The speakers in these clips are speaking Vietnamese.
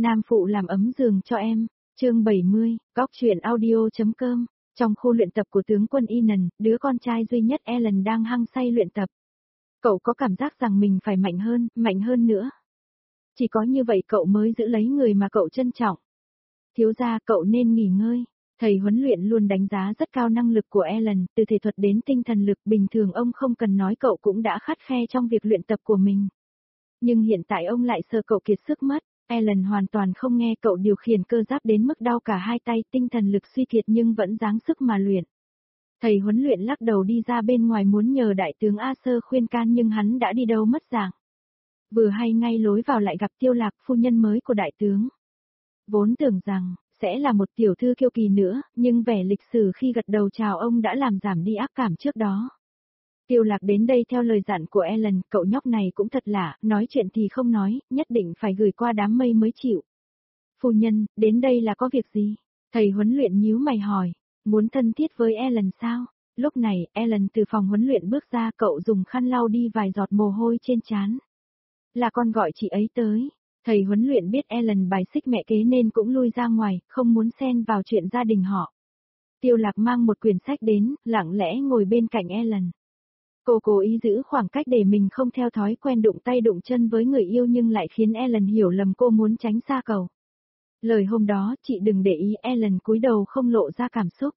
Nam phụ làm ấm giường cho em. Chương 70, góc truyện audio.com. Trong khu luyện tập của tướng quân Inan, đứa con trai duy nhất Ellen đang hăng say luyện tập. Cậu có cảm giác rằng mình phải mạnh hơn nữa. Chỉ có như vậy cậu mới giữ lấy người mà cậu trân trọng. Thiếu gia, cậu nên nghỉ ngơi. Thầy huấn luyện luôn đánh giá rất cao năng lực của Ellen, từ thể thuật đến tinh thần lực, bình thường ông không cần nói cậu cũng đã khắt khe trong việc luyện tập của mình. Nhưng hiện tại ông lại sợ cậu kiệt sức mất. Ellen hoàn toàn không nghe cậu điều khiển cơ giáp đến mức đau cả hai tay, tinh thần lực suy kiệt nhưng vẫn dáng sức mà luyện. Thầy huấn luyện lắc đầu đi ra bên ngoài muốn nhờ đại tướng A Sơ khuyên can nhưng hắn đã đi đâu mất dạng. Vừa hay ngay lối vào lại gặp Tiêu Lạc, phu nhân mới của đại tướng. Vốn tưởng rằng sẽ là một tiểu thư kiêu kỳ nữa, nhưng vẻ lịch sử khi gật đầu chào ông đã làm giảm đi ác cảm trước đó. Tiêu Lạc đến đây theo lời dặn của Ellen, cậu nhóc này cũng thật lạ, nói chuyện thì không nói, nhất định phải gửi qua đám mây mới chịu. Phu nhân, đến đây là có việc gì? Thầy huấn luyện nhíu mày hỏi, muốn thân thiết với Ellen sao? Lúc này, Ellen từ phòng huấn luyện bước ra, cậu dùng khăn lau đi vài giọt mồ hôi trên trán. Là con gọi chị ấy tới. Thầy huấn luyện biết Ellen bài xích mẹ kế nên cũng lui ra ngoài, không muốn xen vào chuyện gia đình họ. Tiêu Lạc mang một quyển sách đến, lặng lẽ ngồi bên cạnh Ellen. Cô cố ý giữ khoảng cách để mình không theo thói quen đụng tay đụng chân với người yêu nhưng lại khiến Ellen hiểu lầm cô muốn tránh xa cậu. Lời hôm đó, chị đừng để ý, Ellen cúi đầu không lộ ra cảm xúc.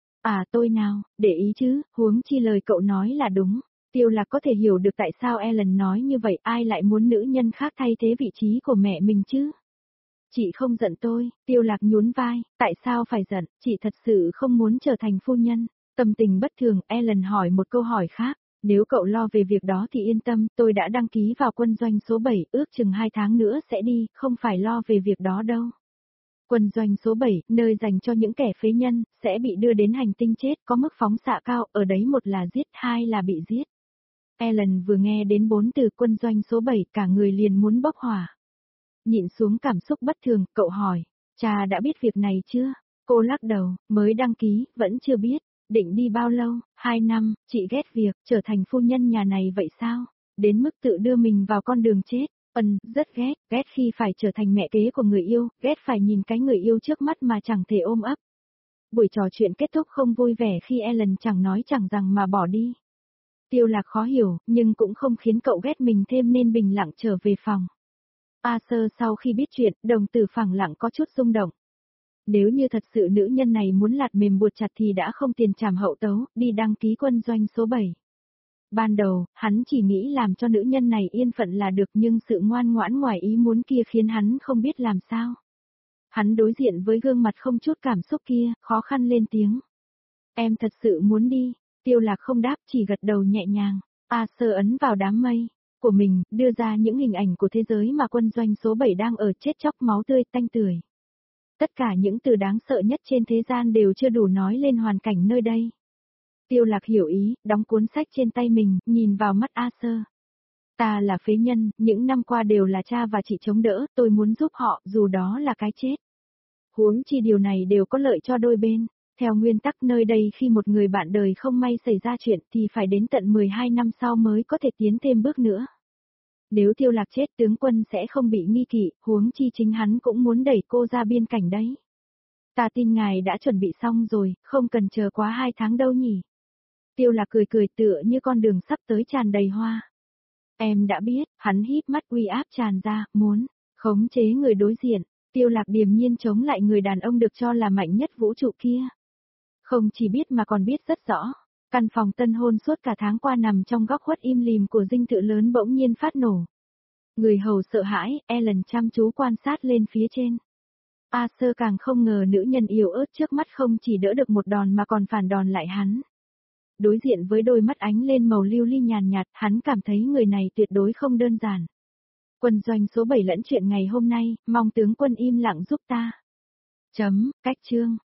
À tôi nào, để ý chứ, huống chi lời cậu nói là đúng. Tiêu Lạc có thể hiểu được tại sao Ellen nói như vậy, ai lại muốn nữ nhân khác thay thế vị trí của mẹ mình chứ? Chị không giận tôi, Tiêu Lạc nhún vai, tại sao phải giận, chị thật sự không muốn trở thành phu nhân. Tâm tình bất thường, Ellen hỏi một câu hỏi khác, nếu cậu lo về việc đó thì yên tâm, tôi đã đăng ký vào quân doanh số 7, ước chừng 2 tháng nữa sẽ đi, không phải lo về việc đó đâu. Quân doanh số 7, nơi dành cho những kẻ phế nhân, sẽ bị đưa đến hành tinh chết, có mức phóng xạ cao, ở đấy một là giết, hai là bị giết. Ellen vừa nghe đến 4 từ quân doanh số 7, cả người liền muốn bốc hỏa. Nhịn xuống cảm xúc bất thường, cậu hỏi, cha đã biết việc này chưa? Cô lắc đầu, mới đăng ký, vẫn chưa biết. Định đi bao lâu? 2 năm, chị ghét việc, trở thành phu nhân nhà này vậy sao? Đến mức tự đưa mình vào con đường chết. Rất ghét khi phải trở thành mẹ kế của người yêu, ghét phải nhìn cái người yêu trước mắt mà chẳng thể ôm ấp. Buổi trò chuyện kết thúc không vui vẻ khi Ellen chẳng nói chẳng rằng mà bỏ đi. Tiêu Lạc khó hiểu, nhưng cũng không khiến cậu ghét mình thêm nên bình lặng trở về phòng. A Sơ sau khi biết chuyện, đồng tử phẳng lặng có chút rung động. Nếu như thật sự nữ nhân này muốn lạt mềm buộc chặt thì đã không tiền trảm hậu tấu, đi đăng ký quân doanh số 7. Ban đầu, hắn chỉ nghĩ làm cho nữ nhân này yên phận là được nhưng sự ngoan ngoãn ngoài ý muốn kia khiến hắn không biết làm sao. Hắn đối diện với gương mặt không chút cảm xúc kia, khó khăn lên tiếng. Em thật sự muốn đi. Tiêu Lạc không đáp, chỉ gật đầu nhẹ nhàng. A Sơ ấn vào đám mây của mình, đưa ra những hình ảnh của thế giới mà quân doanh số 7 đang ở, chết chóc máu tươi tanh tưởi. Tất cả những từ đáng sợ nhất trên thế gian đều chưa đủ nói lên hoàn cảnh nơi đây. Tiêu Lạc hiểu ý, đóng cuốn sách trên tay mình, nhìn vào mắt A Sơ. Ta là phế nhân, những năm qua đều là cha và chị chống đỡ, tôi muốn giúp họ, dù đó là cái chết. Huống chi điều này đều có lợi cho đôi bên. Theo nguyên tắc nơi đây khi một người bạn đời không may xảy ra chuyện thì phải đến tận 12 năm sau mới có thể tiến thêm bước nữa. Nếu Tiêu Lạc chết tướng quân sẽ không bị nghi kỵ, huống chi chính hắn cũng muốn đẩy cô ra biên cảnh đấy. Ta tin ngài đã chuẩn bị xong rồi, không cần chờ quá 2 tháng đâu nhỉ. Tiêu Lạc cười cười tựa như con đường sắp tới tràn đầy hoa. Em đã biết, hắn híp mắt uy áp tràn ra, muốn khống chế người đối diện. Tiêu Lạc điềm nhiên chống lại người đàn ông được cho là mạnh nhất vũ trụ kia. Không chỉ biết mà còn biết rất rõ. Căn phòng tân hôn suốt cả tháng qua nằm trong góc khuất im lìm của dinh thự lớn bỗng nhiên phát nổ. Người hầu sợ hãi, Ellen chăm chú quan sát lên phía trên. A Sơ càng không ngờ nữ nhân yếu ớt trước mắt không chỉ đỡ được một đòn mà còn phản đòn lại hắn. Đối diện với đôi mắt ánh lên màu lưu ly nhàn nhạt, hắn cảm thấy người này tuyệt đối không đơn giản. Quân doanh số 7 lẫn chuyện ngày hôm nay, mong tướng quân im lặng giúp ta. Cách chương.